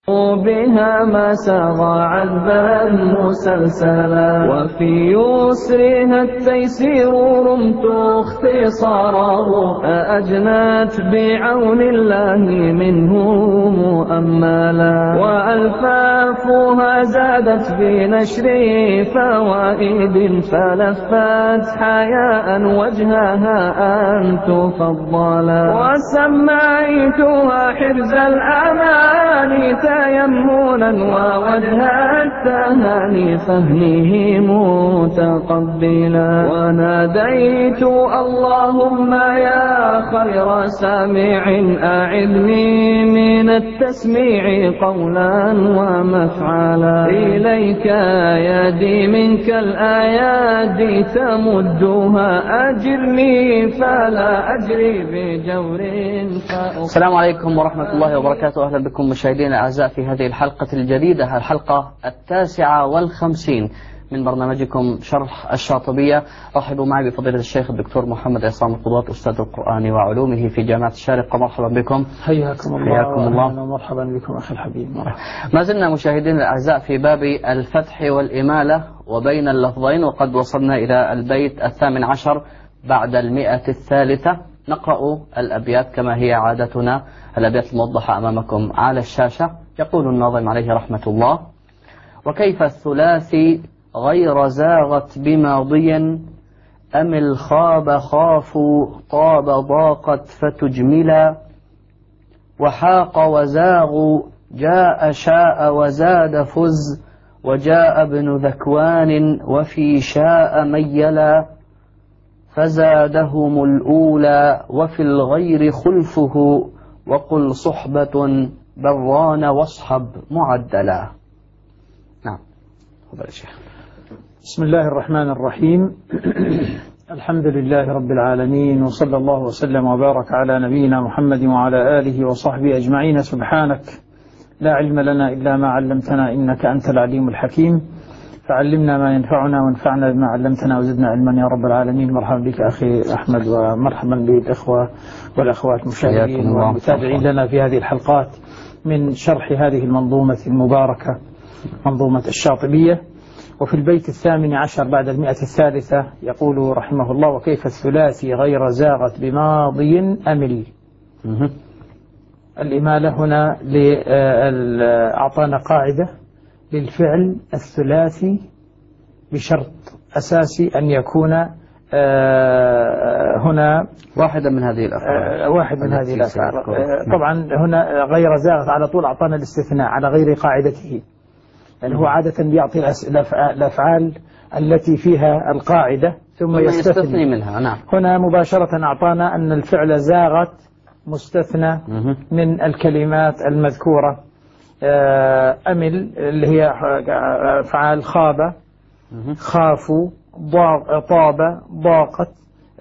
بها ما سغى عذبا مسلسلا، وفي يسرها التيسير رمت اختصاره، أجنت بعون الله منه مؤملا، وألفافها زادت بنشر فوائد، فلفت حياء وجهها أن تفضلا، وسميتها حرز الأمان تيمنا ووجه التهاني فهمه متقبلا، وناديت اللهم يا خير سامع أعذني من التسميع قولا ومفعلا، إليك يدي منك الآيات تمدها، أجرني فلا أجري بجور. السلام عليكم ورحمة الله وبركاته. أهلا بكم مشاهدينا الأعزاء في هذه الحلقة الجديدة، الحلقة 59 من برنامجكم شرح الشاطبية. رحبوا معي بفضيلة الشيخ الدكتور محمد عصام القضاة أستاذ القرآن وعلومه في جامعة الشارقة. مرحبا بكم. حياكم الله ومرحبا بكم أخي الحبيب. ما زلنا مشاهدينا الأعزاء في باب الفتح والإمالة وبين اللفظين، وقد وصلنا إلى البيت 18 بعد 100. نقرأ الأبيات كما هي عادتنا، الأبيات الموضحة أمامكم على الشاشة. يقول الناظم عليه رحمة الله: وكيف الثلاثي غير زاغت بماضي، أم الخاب خافوا طاب ضاقت فتجملا، وحاق وزاغوا جاء شاء وزاد فز، وجاء ابن ذكوان وفي شاء ميلا، فزادهم الأولى وفي الغير خلفه، وقل صحبة بران واصحب معدلا. نعم. بسم الله الرحمن الرحيم. الحمد لله رب العالمين، وصلى الله وسلم وبارك على نبينا محمد وعلى آله وصحبه أجمعين. سبحانك لا علم لنا إلا ما علمتنا إنك أنت العليم الحكيم، فعلمنا ما ينفعنا وانفعنا بما علمتنا وزدنا علما يا رب العالمين. مرحبا بك أخي أحمد، ومرحبا بالإخوة والأخوات المشاهدين والمتابعين لنا في هذه الحلقات من شرح هذه المنظومة المباركة، منظومة الشاطبية. وفي البيت 18 بعد 100 يقول رحمه الله: وكيف الثلاثي غير زاغت بماضي أمل. الإمالة هنا أعطانا قاعدة للفعل الثلاثي بشرط أساسي أن يكون هنا واحدا من هذه الأفعال. واحد من هذه الأفعال. طبعا هنا غير زاغت على طول أعطانا الاستثناء على غير قاعدته، يعني هو عادة بيعطي الأفعال التي فيها القاعدة ثم يستثني منها. نعم. هنا مباشرة أعطانا أن الفعل زاغت مستثنى من الكلمات المذكورة. أمل اللي هي أفعال خاب خافوا طاب ضاقت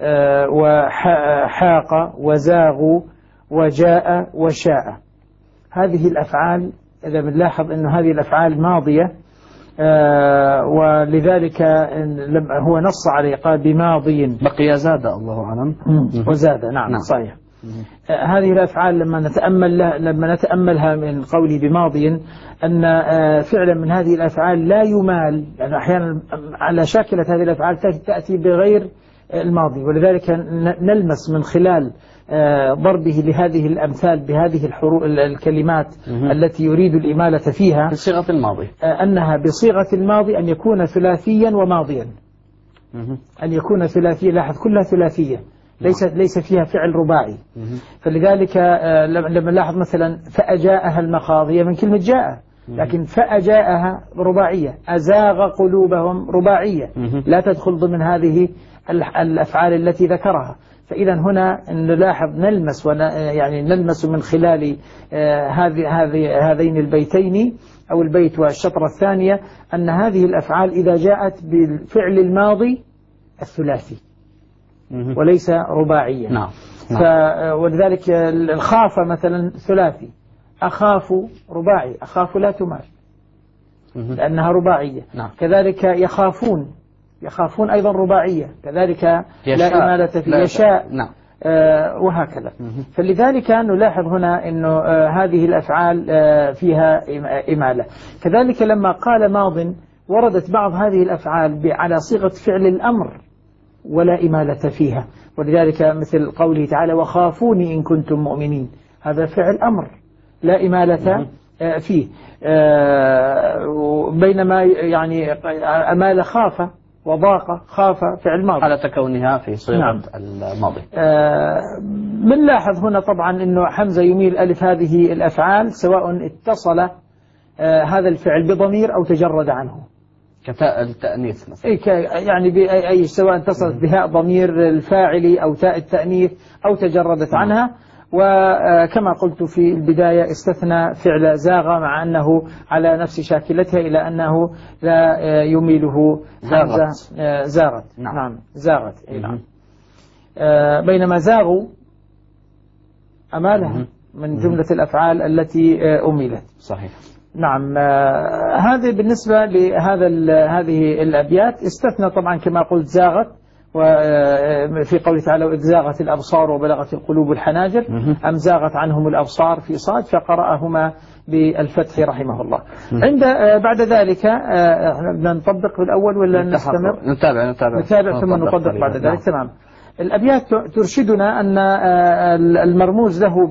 وحاق وزاغوا وجاء وشاء. هذه الأفعال إذا بنلاحظ أن هذه الأفعال ماضية، ولذلك هو نص عليه قال بماضي، بقي زاد الله أعلم وزاد. نعم صحيح. هذه الأفعال لما نتأملها من قوله بماضي، أن فعلا من هذه الأفعال لا يمال، يعني أحيانا على شاكلة هذه الأفعال تأتي بغير الماضي، ولذلك نلمس من خلال ضربه لهذه الأمثال بهذه الكلمات التي يريد الإمالة فيها بصيغة الماضي، أنها بصيغة الماضي أن يكون ثلاثيا وماضيا. أن يكون ثلاثيا، لاحظ كلها ثلاثية، ليس فيها فعل رباعي. فلذلك لما نلاحظ مثلا فأجاءها المخاضية من كلمة جاء، لكن فأجاءها رباعية، أزاغ قلوبهم رباعية، لا تدخل ضمن هذه الأفعال التي ذكرها. فإذا هنا نلاحظ نلمس من خلال هذين البيتين أو البيت والشطرة الثانية أن هذه الأفعال إذا جاءت بالفعل الماضي الثلاثي وليس رباعيا. نعم. ولذلك الخاف مثلا ثلاثي، أخاف رباعي، أخاف لا تمال لأنها رباعية. نعم. كذلك يخافون أيضا رباعية، كذلك لا إمالة في يشاء. نعم. وهكذا. فلذلك نلاحظ هنا أنه هذه الأفعال فيها إمالة. كذلك لما قال ماض وردت بعض هذه الأفعال على صيغة فعل الأمر ولا إمالة فيها، ولذلك مثل قوله تعالى وخافوني إن كنتم مؤمنين، هذا فعل أمر لا إمالة فيه. بينما يعني أمال خاف وضاق، خاف فعل ماضي على تكونها في صيغة نعم. الماضي. بنلاحظ هنا طبعا أنه حمزة يميل ألف هذه الأفعال سواء اتصل هذا الفعل بضمير أو تجرد عنه، كتاء التأنيث مثلا، يعني بأي سواء اتصلت بهاء ضمير الفاعل أو تاء التأنيث أو تجردت عنها. وكما قلت في البداية استثنى فعل زاغ مع أنه على نفس شاكلتها إلى أنه لا يميله زاغت. نعم زاغت. نعم. بينما زاغوا أمالها من جملة الأفعال التي أميلت. صحيح. نعم. هذه بالنسبة هذه الأبيات استثنى طبعا كما قلت زاغت، وفي قوله تعالى وإذ زاغت الأبصار وبلغت القلوب الحناجر، أم زاغت عنهم الأبصار في صاد، فقرأهما بالفتح رحمه الله. عند بعد ذلك نطبق الأول ولا نستمر؟ نتابع ثم نطبق بعد ذلك. تمام. الأبيات ترشدنا أن المرموز له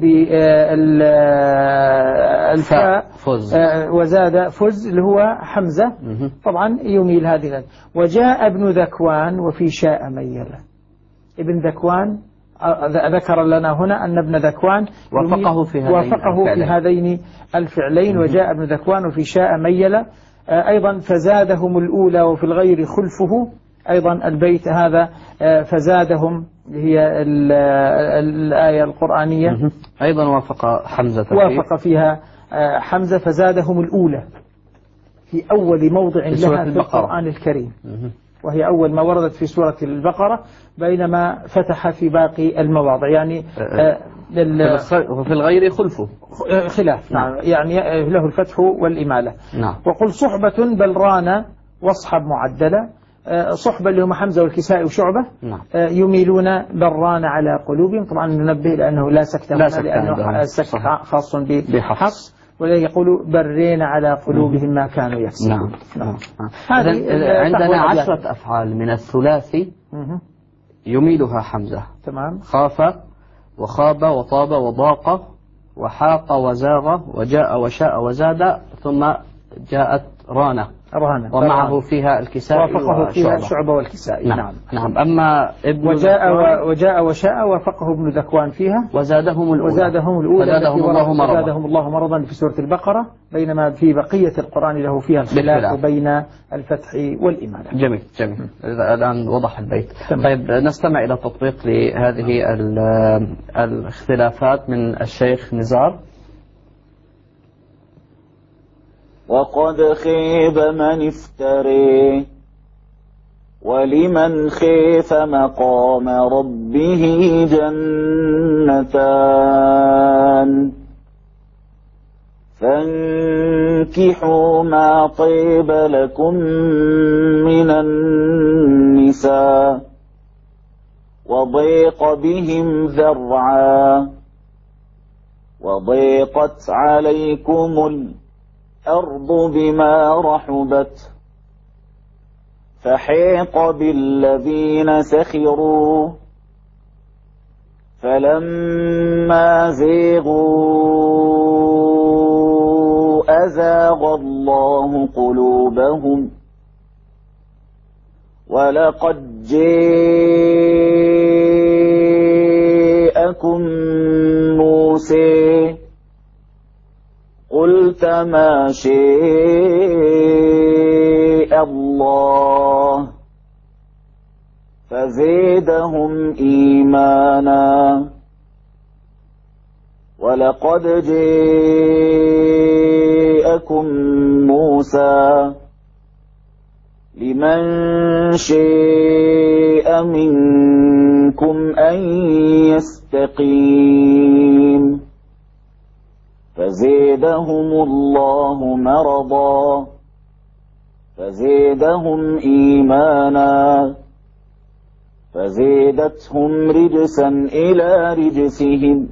بالفاء وزاد فز اللي هو حمزة طبعا يميل هذه. وجاء ابن ذكوان وفي شاء ميلا. ابن ذكوان ذكر لنا هنا أن ابن ذكوان وافقه في هذين الفعلين. وجاء ابن ذكوان وفي شاء ميلا. أيضا فزادهم الأولى وفي الغير خلفه، أيضا البيت هذا فزادهم هي الآية القرآنية أيضا وافق حمزة فيها حمزة فزادهم الأولى في أول موضع لها في القرآن الكريم، وهي أول ما وردت في سورة البقرة، بينما فتح في باقي المواضع يعني وفي الغير خلفه خلاف. نعم. يعني له الفتح والإمالة. نعم. وقل صحبة بل ران واصحب معدلة. صحبة اللي هم حمزة والكسائي وشعبة. نعم. يميلون بران على قلوبهم. طبعا ننبه لأنه لا سكت هنا لأنه السكت خاص بحفص، ولذلك يقولوا برين على قلوبهم ما كانوا يكسبون. نعم. عندنا 10 أفعال من الثلاثي يميلها حمزة. تمام. خاف وخاب وطاب وضاق وحاق وزاغ وجاء وشاء وزاد، ثم جاءت رانة ومعه فيها الكسائي وافقه فيها شعبة والكسائي. نعم. نعم. أما ابن وجاء وشاء وافقه ابن ذكوان فيها وزادهم الأولى وزادهم الله مرضا في سورة البقرة، بينما في بقية القرآن له فيها الخلاف بين الفتح والإمالة. جميل. الآن وضح البيت. طيب نستمع إلى تطبيق لهذه الاختلافات من الشيخ نزار. وقد خيب من افتري ولمن خيف مقام ربه جنتان، فانكحوا ما طيب لكم من النساء وضيق بهم ذرعا وضيقت عليكم الأرض بما رحبت فحيق بالذين سخروا فلما زيغوا أزاغ الله قلوبهم ولقد جاءكم موسى قل شاء الله فزيدهم إيمانا ولقد جاءكم موسى لمن شاء منكم أن يستقيم فزيدهم الله مرضا فزيدهم إيمانا فزيدتهم رجسا إلى رجسهم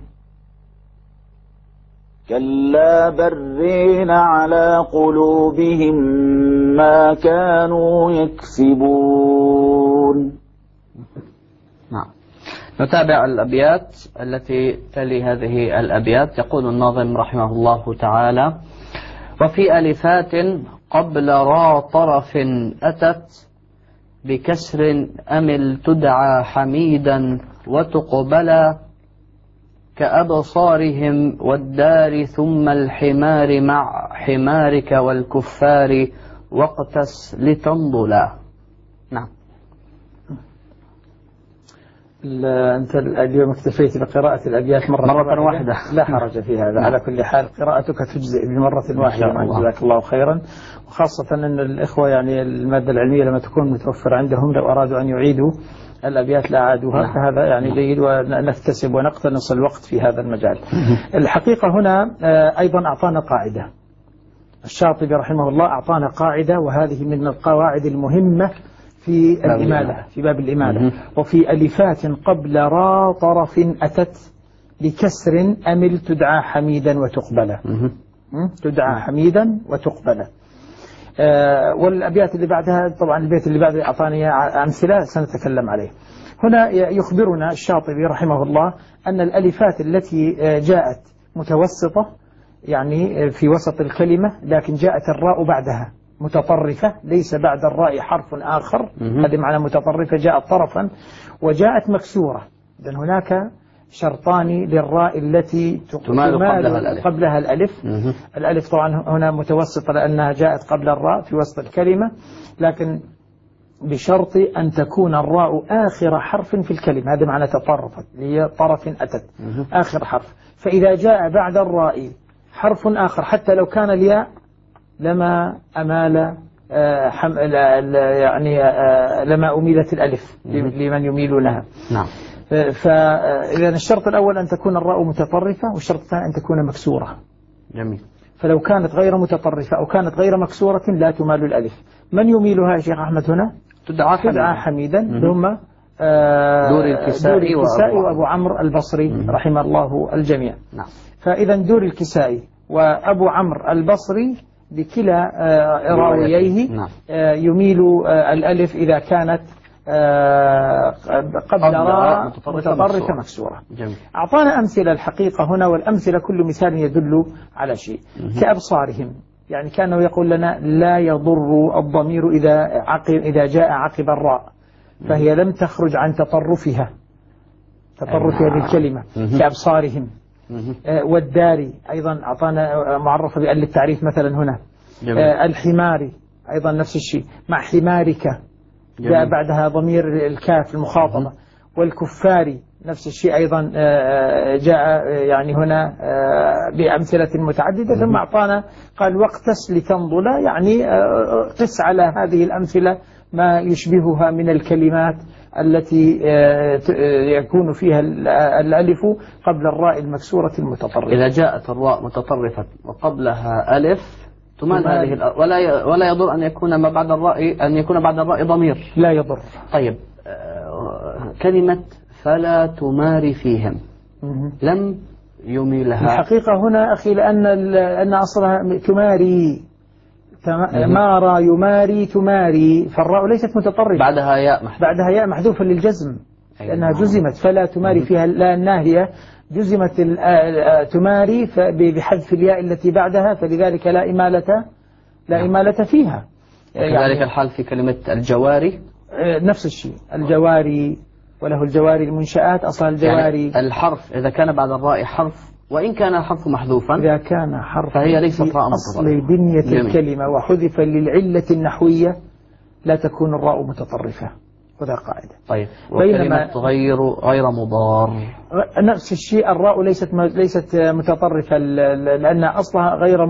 كلا برين على قلوبهم ما كانوا يكسبون. نعم. نتابع الأبيات التي تلي هذه الأبيات. يقول الناظم رحمه الله تعالى: وفي ألفات قبل را طرف أتت بكسر أمل تدعى حميدا وتقبلا كأبصارهم والدار ثم الحمار مع حمارك والكفار واقتس لتنضلا. نعم. أنت اليوم اكتفيت بقراءة الأبيات مرة واحدة. لا حرج في هذا. على كل حال قراءتك تجزئ بمرة واحدة. جزاك الله خيرا. وخاصة أن الإخوة يعني المادة العلمية لما تكون متوفرة عندهم لو أرادوا أن يعيدوا الأبيات لأعادوها، فهذا يعني جيد ونكتسب ونقتنص الوقت في هذا المجال. الحقيقة هنا أيضا أعطانا قاعدة. الشاطبي رحمه الله أعطانا قاعدة، وهذه من القواعد المهمة في الإمالة، في باب الإمالة. وفي ألفات قبل را طرف أتت بكسر أمل تدعى حميدا وتقبل. تدعى حميدا وتقبل. والأبيات اللي بعدها طبعا البيت اللي بعده أعطاني أمثلة سنتكلم عليه. هنا يخبرنا الشاطبي رحمه الله أن الألفات التي جاءت متوسطة يعني في وسط الكلمة، لكن جاءت الراء بعدها متطرفة، ليس بعد الراء حرف آخر، هذه معنى متطرفة، جاءت طرفا وجاءت مكسورة. إذن هناك شرطان للراء التي تمال قبلها الألف. الألف طبعا هنا متوسطة لأنها جاءت قبل الراء في وسط الكلمة، لكن بشرط أن تكون الراء آخر حرف في الكلمة، هذا معنى تطرفت، هي طرف أتت آخر حرف. فإذا جاء بعد الراء حرف آخر حتى لو كان الياء لما أمال يعني لما أميلت الألف لمن يميلونها. نعم. فإذا الشرط الأول أن تكون الراء متطرفة، والشرط الثاني أن تكون مكسورة. جميل. فلو كانت غير متطرفة أو كانت غير مكسورة لا تمال الألف. من يميلها يا شيخ أحمد هنا؟ تدعى حميدا. ثم دوري الكسائي وأبو عمرو البصري رحمه الله الجميع. نعم. فإذا دوري الكسائي وأبو عمرو البصري بكلا راوييه يميل الألف إذا كانت قبل راء متطرفة مكسورة. أعطانا أمثلة الحقيقة هنا، والأمثلة كل مثال يدل على شيء. كأبصارهم، يعني كانوا يقول لنا لا يضر الضمير إذا جاء عقب الراء، فهي لم تخرج عن تطرفها بالكلمة. كأبصارهم. والدار أيضا أعطانا معرفة بأل التعريف مثلا هنا. الحمار أيضا نفس الشيء مع حمارك، جاء بعدها ضمير الكاف المخاطبة. والكفار نفس الشيء أيضا جاء يعني هنا بأمثلة متعددة. ثم أعطانا قال واقتس لتنضل، يعني قس على هذه الأمثلة ما يشبهها من الكلمات التي يكون فيها الألف قبل الراء المكسورة المتطرفة. إذا جاءت الراء متطرفة وقبلها ألف تمال هذه ولا يضر أن يكون ما بعد الراء بعد الراء ضمير. لا يضر. طيب، كلمة فلا تماري فيهم لم يميلها. الحقيقة هنا أخي لأن أصلها تماري، مارى يماري تماري، فالراء ليست متطرفة، بعدها ياء محذوفة للجزم لأنها جزمت. فلا تماري فيها لا الناهية جزمت تماري بحذف الياء التي بعدها، فلذلك لا إمالة فيها. كذلك يعني الحال في كلمة الجواري نفس الشيء، الجواري وله الجواري المنشآت، أصل الجواري يعني الحرف إذا كان بعد الراء حرف وإن كان الحرف محذوفا، إذا كان حرف فهي ليست راء أصل بنية الكلمة وحذف للعلة النحوية لا تكون الراء متطرفة، وذا قاعدة. طيب، وكلمة غير مضار نفس الشيء، الراء ليست متطرفة لأن أصلها غير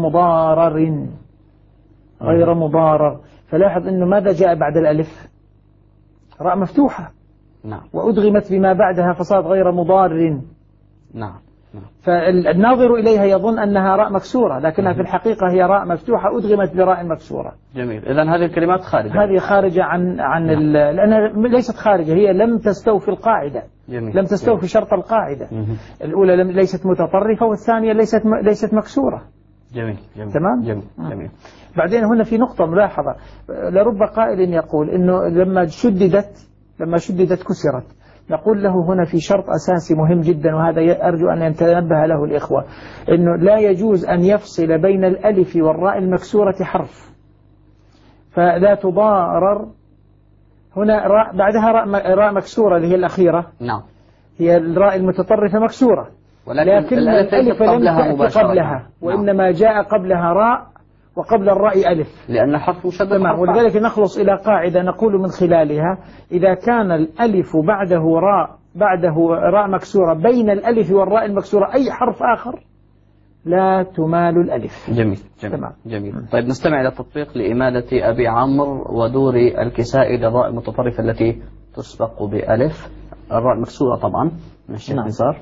مضارر. فلاحظ أنه ماذا جاء بعد الألف؟ راء مفتوحة. نعم. وأدغمت بما بعدها فصارت غير مضار. نعم. فالناظر إليها يظن أنها راء مكسورة، لكنها في الحقيقة هي راء مفتوحة أدغمت براء مكسورة. جميل. إذن هذه الكلمات خارجة. هذه خارجة عن لأنها ليست خارجة، هي لم تستوفي القاعدة. جميل. لم تستوفي شرط القاعدة. الأولى ليست متطرفة، والثانية ليست مكسورة. جميل. جميل. تمام. جميل. جميل. بعدين هنا في نقطة ملاحظة، لرب قائل يقول إنه لما شددت كسرت. نقول له هنا في شرط أساسي مهم جدا، وهذا أرجو أن يتنبه له الإخوة، إنه لا يجوز أن يفصل بين الألف والراء المكسورة حرف، فلا تضارر. هنا بعدها راء مكسورة اللي هي الأخيرة. نعم. هي الراء المتطرفة مكسورة، لكن الألف لم تأتي قبلها، وإنما جاء قبلها راء وقبل الراء ألف، لأن حرف مشدد. ولذلك نخلص إلى قاعدة نقول من خلالها: إذا كان الألف بعده راء مكسورة بين الألف والراء المكسورة أي حرف آخر لا تمال الألف. جميل. جميل. تمام. جميل. طيب نستمع إلى تطبيق لإمالة أبي عمرو ودور الكسائي للراء المتطرفة التي تسبق بألف، الراء المكسورة طبعا، من الشيخ نزار.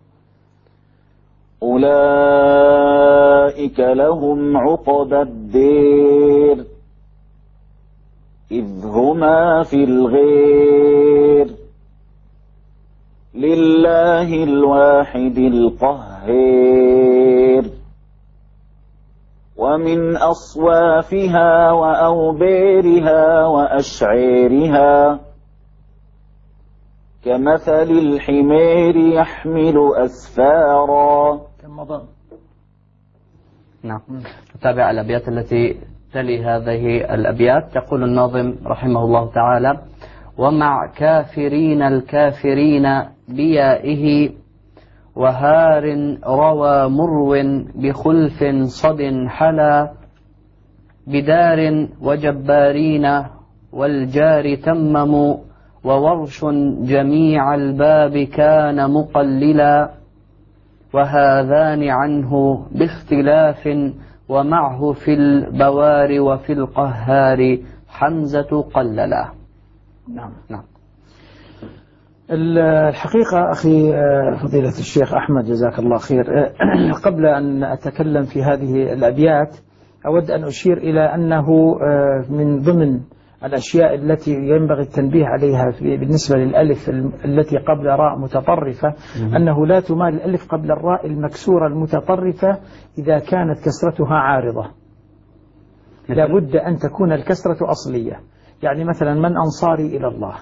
أولئك لهم عقبى الدير إذ هما في الغير لله الواحد القهير ومن أصوافها وأوبيرها وأشعيرها كمثل الحمير يحمل أسفارا. نعم. نتابع الأبيات التي تلي هذه الأبيات. يقول الناظم رحمه الله تعالى: ومع كافرين الكافرين بيائه وهار روى مرو بخلف صد حلا بدار وجبارين والجار تمموا وورش جميع الباب كان مقللا وهذان عنه باختلاف ومعه في البوار وفي القهار حمزة قللا. نعم. نعم. الحقيقة أخي فضيلة الشيخ أحمد جزاك الله خير، قبل أن أتكلم في هذه الأبيات أود أن أشير إلى أنه من ضمن الأشياء التي ينبغي التنبيه عليها بالنسبة للألف التي قبل راء متطرفة أنه لا تمال الألف قبل الراء المكسورة المتطرفة إذا كانت كسرتها عارضة. لا بد أن تكون الكسرة أصلية. يعني مثلا: من أنصاري إلى الله،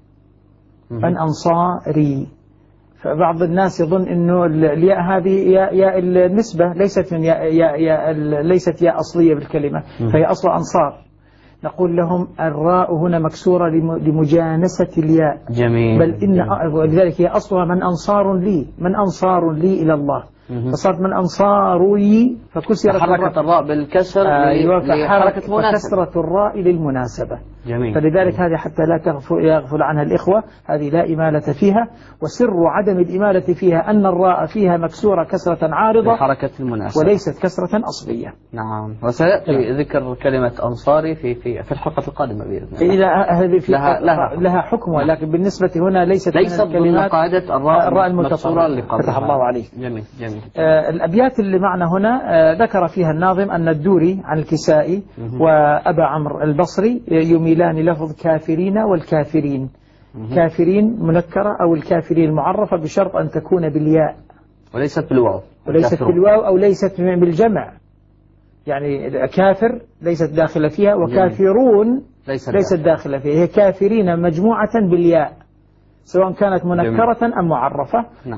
من أنصاري. فبعض الناس يظن أنه الياء هذه ياء النسبة ليست من ليست ياء أصلية بالكلمة، فهي أصل أنصار. نقول لهم: الراء هنا مكسورة لمجانسة الياء. جميل. بل ولذلك هي أصلها من أنصار لي، من أنصار لي إلى الله، فصارت من أنصاري فكسرت حركة الراء بالكسر لحركة مناسبة، فكسرة الراء للمناسبة. جميل. فلذلك هذه حتى لا يغفل عنها الإخوة، هذه لا إمالة فيها، وسر عدم الإمالة فيها أن الراء فيها مكسورة كسرة عارضة لحركة المناسبة وليست كسرة أصلية. نعم. وسيأتي ذكر كلمة أنصاري في الحلقة القادمة بإذن الله. لها حكم، ولكن بالنسبة هنا ليست ضمن قاعدة الراء المكسورة اللي قبلها. فتح الله عليك. جميل. جميل. الأبيات اللي معنا هنا ذكر فيها الناظم أن الدوري عن الكسائي وأبا عمرو البصري يميلان لفظ كافرين والكافرين. كافرين منكرة أو الكافرين المعرفة بشرط أن تكون بالياء وليست بالواو، أو ليست بالجمع. يعني كافر ليست داخلة فيها، وكافرون ليست داخلة فيها. هي كافرين مجموعة بالياء سواء كانت منكرة أم معرفة. نعم.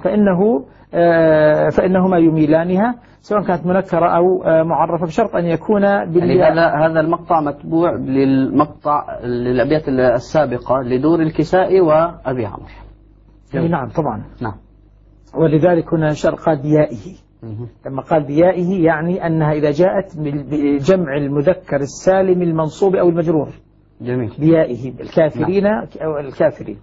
فإنهما يميلانها سواء كانت منكرة أو معرفة بشرط أن يكون بالياء. يعني هذا المقطع متبوع للأبيات السابقة لدور الكسائي وأبي عمرو. نعم طبعا. نعم. ولذلك هنا قال بيائه. لما قال بيائه يعني أنها إذا جاءت بجمع المذكر السالم المنصوب أو المجرور. جميل. بيائه الكافرين. نعم. أو الكافرين.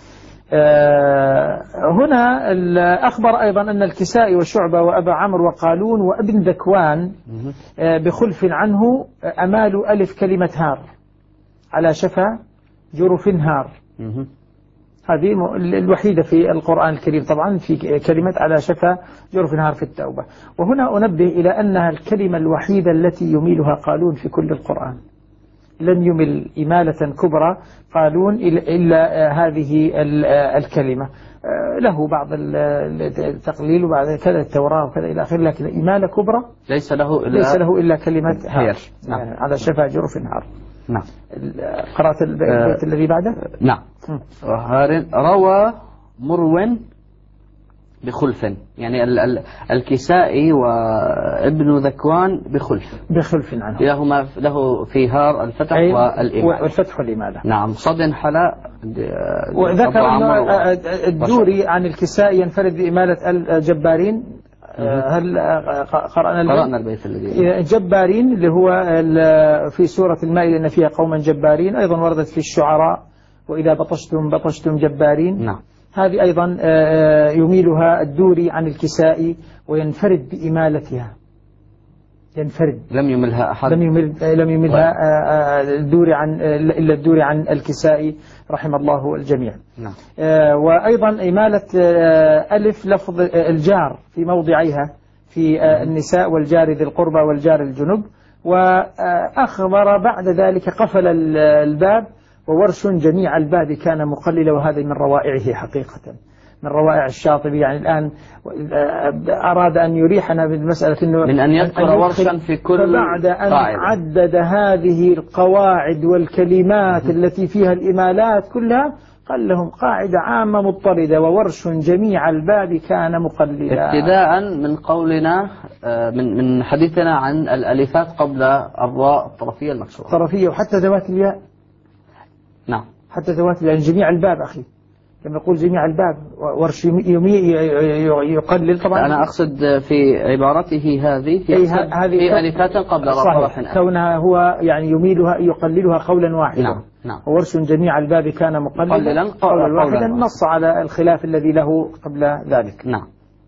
هنا أخبر أيضا أن الكسائي وشعبة وأبا عمرو وقالون وابن ذكوان بخلف عنه أمال ألف كلمة هار على شفا جرف هار. هذه الوحيدة في القرآن الكريم طبعا في كلمة على شفا جرف نهار في التوبة. وهنا أنبه إلى أنها الكلمة الوحيدة التي يميلها قالون في كل القرآن. لن يمل إمالة كبرى قالون إلا هذه الكلمة. له بعض التقليل وبعد كذا التوراة وكذا إلى آخره، لكن إمالة كبرى ليس له إلا كلمة هير. نعم. يعني على شفا جرف نهار. نعم. قرأت البيت الذي بعده. نعم. روى مرو بخلف، يعني الكسائي وابن ذكوان بخلف عنه. له في هار الفتح والإمالة. والفتح والإمالة. نعم. صد حلاء. وذكر الدوري عن الكسائي ينفرد بإمالة الجبارين. هل قرأنا البيت الذي جبارين اللي هو في سورة المائدة إن فيها قوما جبارين، أيضا وردت في الشعراء وإذا بطشتم جبارين. نعم. هذه أيضا يميلها الدوري عن الكسائي وينفرد بإمالتها. لم يملها أحد. لم يملها الدوري إلا الدوري عن الكسائي رحم الله الجميع. نعم. وأيضا إمالة ألف لفظ الجار في موضعيها في النساء والجار ذي القربى والجار الجنب. وأخبر بعد ذلك قفل الباب وورش جميع الباب كان مقللا، وهذا من روائعه حقيقة، من روائع الشاطبي. يعني الآن أراد أن يريحنا بالمسألة إنه من أن يذكر ورشا في كل فبعد أن عدد هذه القواعد والكلمات التي فيها الإمالات كلها قال لهم قاعدة عامة مضطردة وورش جميع الباب كان مقللا. ابتداء من قولنا من حديثنا عن الألفات قبل الراء الطرفية المكسورة. الطرفية وحتى ذوات الياء. نعم. حتى ذوات الياء، جميع الباب أخي. لما يقول جميع الباب ورش يقلل طبعا. أنا أقصد في عبارته هذه في ألفات قبل صحيح، كونها هو يعني يميلها يقللها قولا واحدا. نعم. وورش جميع الباب كان مقللا قولا واحدا، نص على الخلاف الذي له قبل ذلك. نعم.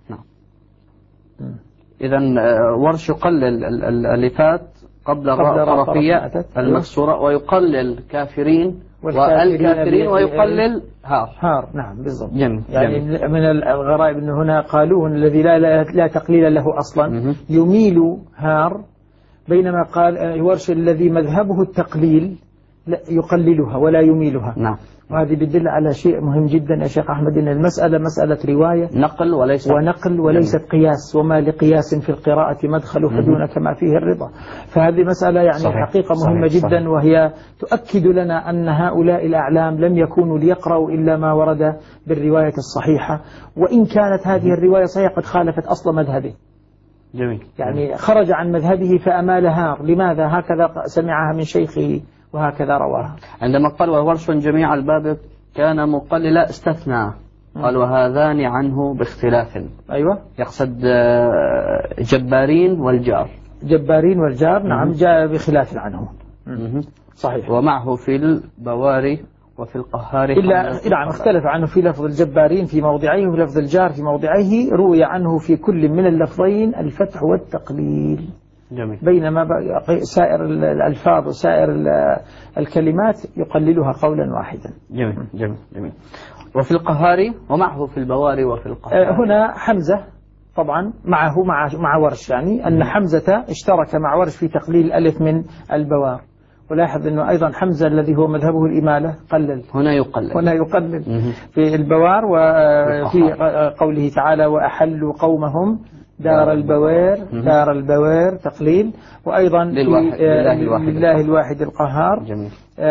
إذن ورش يقلل الألفات قبل الطرفية المكسورة، ويقلل كافرين والكافرين ويقلل هار. نعم بالضبط. يعني من الغرائب أنه هنا قالون الذي لا تقليل له أصلا يميل هار، بينما قال ورش الذي مذهبه التقليل يقللها ولا يميلها. نعم. وهذه بيدل على شيء مهم جدا يا شيخ أحمد، إن المسألة مسألة رواية ونقل وليست قياس، وما لقياس في القراءة مدخل حدون كما فيه الرضا. فهذه مسألة يعني صحيح. حقيقة مهمة صحيح. جدا، وهي تؤكد لنا أن هؤلاء الأعلام لم يكونوا ليقرأوا إلا ما ورد بالرواية الصحيحة، وإن كانت هذه الرواية صحيحة قد خالفت أصل مذهبه. جميل. يعني خرج عن مذهبه فأمال هار. لماذا؟ هكذا سمعها من شيخه وهكذا رواها. عندما قال وورش جميع الباب كان مقللا استثنى، قال وهذان عنه باختلاف. أيوة. يقصد جبارين والجار. نعم جاء بخلاف عنه. صحيح. ومعه في البواري وفي القهار نعم اختلف عنه في لفظ الجبارين في موضعيه وفي لفظ الجار في موضعيه. روي عنه في كل من اللفظين الفتح والتقليل. جميل. بينما سائر الألفاظ وسائر الكلمات يقللها قولا واحدا. جميل. وفي القهار ومعه في البواري وفي القهار. هنا حمزة طبعا معه مع ورش، يعني أن حمزة اشترك مع ورش في تقليل الألف من البوار. ولاحظ أنه أيضا حمزة الذي هو مذهبه الإمالة قلل. هنا يقلل في البوار. وفي قوله تعالى وأحلوا قومهم دار البوار تقليل. وأيضا لله الواحد القهار. جميل.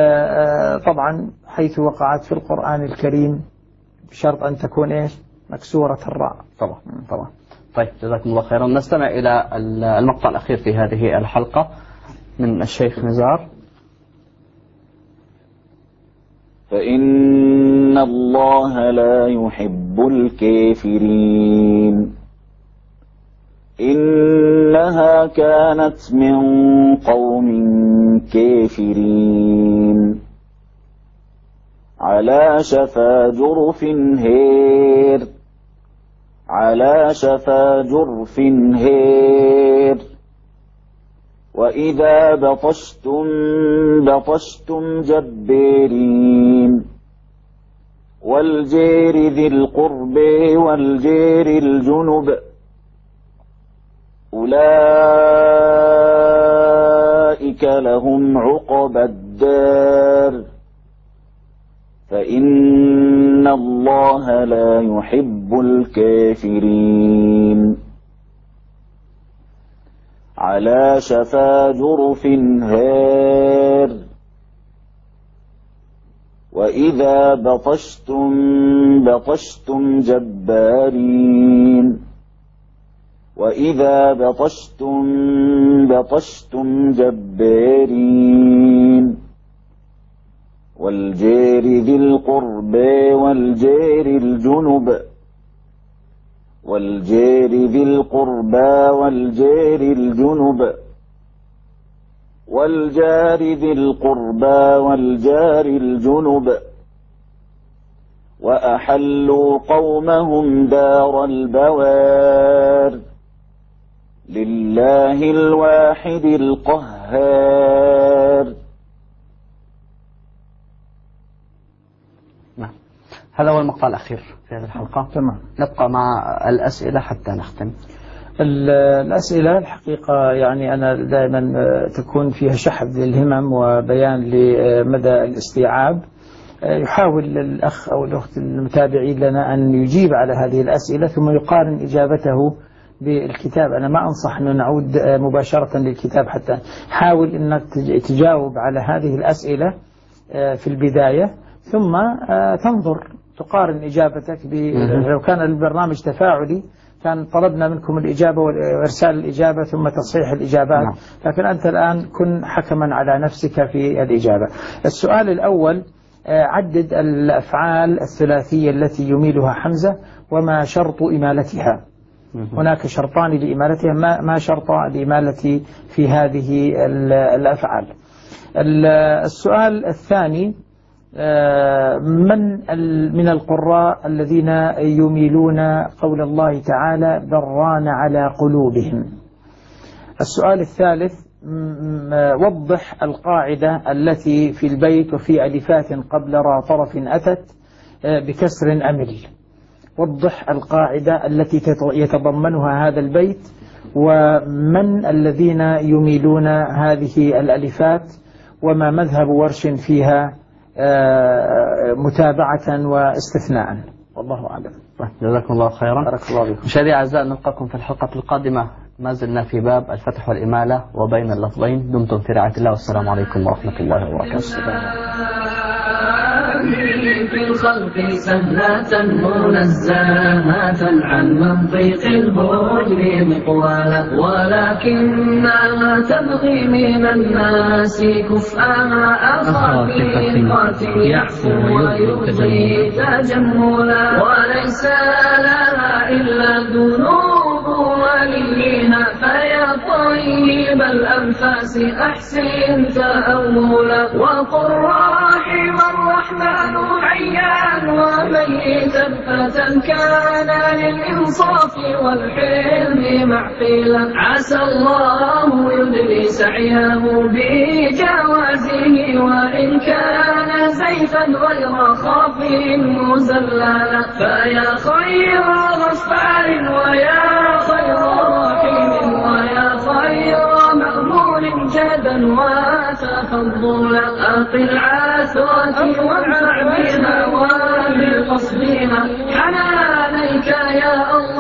طبعا حيث وقعت في القرآن الكريم بشرط أن تكون إيش مكسورة الراء. طبعا. طيب جزاكم الله خيرا. نستمع إلى المقطع الأخير في هذه الحلقة من الشيخ نزار. فإن الله لا يحب الكافرين. إنها كانت من قوم كافرين على شفا جرف هير وإذا بطشتم جبارين والجير ذي القرب والجير الجنب أولئك لهم عقبى الدار فإن الله لا يحب الكافرين على شفا جرف هار وإذا بطشتم بطشتم جبارين وإذا بطشتم بطشتم جبارين والجير ذي القرب والجير الجنب والجير ذي القربى والجير الجنب والجار ذي القربى والجار الجنب وأحلوا قومهم دار البوار لله الواحد القهار. نعم، هذا هو المقطع الأخير في هذه الحلقة. تمام. نبقى مع الأسئلة حتى نختم. الأسئلة الحقيقة يعني أنا دائما تكون فيها شحذ للهمم وبيان لمدى الاستيعاب. يحاول الأخ أو الأخت المتابعين لنا أن يجيب على هذه الأسئلة ثم يقارن إجابته بالكتاب. أنا ما أنصح أن نعود مباشرة للكتاب، حتى حاول أنك تجاوب على هذه الأسئلة في البداية ثم تنظر تقارن إجابتك لو كان البرنامج تفاعلي كان طلبنا منكم الإجابة وإرسال الإجابة ثم تصحيح الإجابات، لكن أنت الآن كن حكما على نفسك في الإجابة. السؤال الأول: عدد الأفعال الثلاثية التي يميلها حمزة وما شرط إمالتها. هناك شرطان لإمالتها، ما شرط الإمالة في هذه الأفعال. السؤال الثاني: من القراء الذين يميلون قول الله تعالى بران على قلوبهم. السؤال الثالث: وضح القاعدة التي في البيت وفي ألفات قبل را طرف أتت بكسر أمل. وضح القاعدة التي يتضمنها هذا البيت ومن الذين يميلون هذه الألفات وما مذهب ورش فيها متابعة واستثناء. والله أعلم. جزاكم الله خيرا. بارك الله فيكم. مشاهدينا الأعزاء، نلقاكم في الحلقة القادمة. ما زلنا في باب الفتح والإمالة وبين اللفظين. دمتم في رعاية الله، والسلام عليكم ورحمة الله وبركاته. في الخلق سهلة منزهة عن منطق الهجر مقوالة، ولكنها تبغي من الناس كفءها أخافيقات يعفو ويبغي تجملا، وليس لها إلا الذنوب وليها، فيا طيب الأنفاس أحسن تأولا، وقل رحم الرحمن حيا وميتا فتى كان للإنصاف والحلم معقلا، عسى الله يدري سعيه بجوازه، وإن كان زيفا غير خاف مزللا، فيا خير غفار ويا خير رحيم ويا خير مأمون جدا وتفضلا، أقل عثرة وانفع بها وبقصدها حنانيك يا الله.